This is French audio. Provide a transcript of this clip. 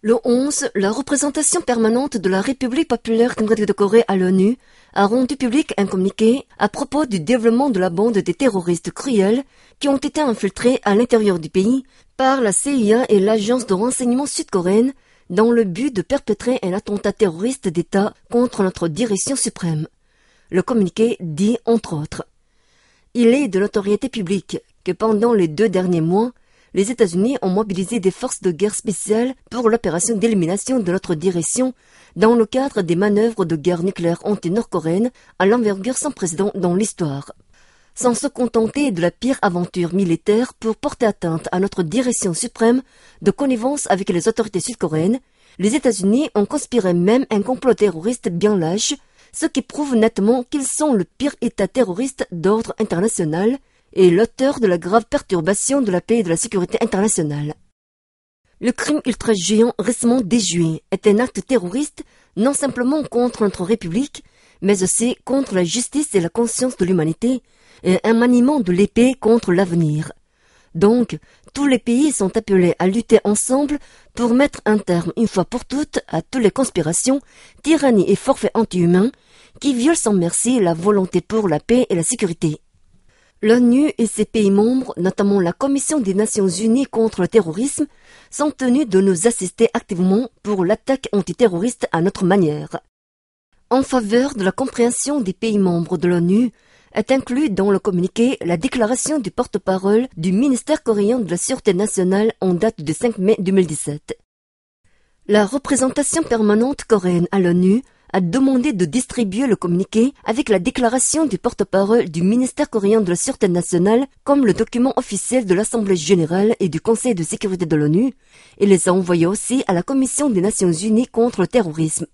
Le 11, la représentation permanente de la République populaire démocratique de Corée à l'ONU a rendu public un communiqué à propos du développement de la bande des terroristes cruels qui ont été infiltrés à l'intérieur du pays par la CIA et l'agence de renseignement sud-coréenne dans le but de perpétrer un attentat terroriste d'État contre notre direction suprême. Le communiqué dit entre autres: il est de notoriété publique que pendant les 2 derniers mois, les États-Unis ont mobilisé des forces de guerre spéciales pour l'opération d'élimination de notre direction dans le cadre des manœuvres de guerre nucléaire anti-nord-coréenne à l'envergure sans précédent dans l'histoire. Sans se contenter de la pire aventure militaire pour porter atteinte à notre direction suprême de connivence avec les autorités sud-coréennes, les États-Unis ont conspiré même un complot terroriste bien lâche, ce qui prouve nettement qu'ils sont le pire État terroriste d'ordre international et l'auteur de la grave perturbation de la paix et de la sécurité internationale. Le crime ultra-géant récemment déjoué est un acte terroriste non simplement contre notre République, mais aussi contre la justice et la conscience de l'humanité, et un maniement de l'épée contre l'avenir. Donc, tous les pays sont appelés à lutter ensemble pour mettre un terme une fois pour toutes à toutes les conspirations, tyrannies et forfaits anti-humains qui violent sans merci la volonté pour la paix et la sécurité. L'ONU et ses pays membres, notamment la Commission des Nations Unies contre le terrorisme, sont tenus de nous assister activement pour l'attaque antiterroriste à notre manière. En faveur de la compréhension des pays membres de l'ONU, est inclus dans le communiqué la déclaration du porte-parole du ministère coréen de la Sûreté nationale en date du 5 mai 2017. La représentation permanente coréenne à l'ONU a demandé de distribuer le communiqué avec la déclaration du porte-parole du ministère coréen de la Sûreté nationale comme le document officiel de l'Assemblée générale et du Conseil de sécurité de l'ONU et les a envoyés aussi à la Commission des Nations unies contre le terrorisme.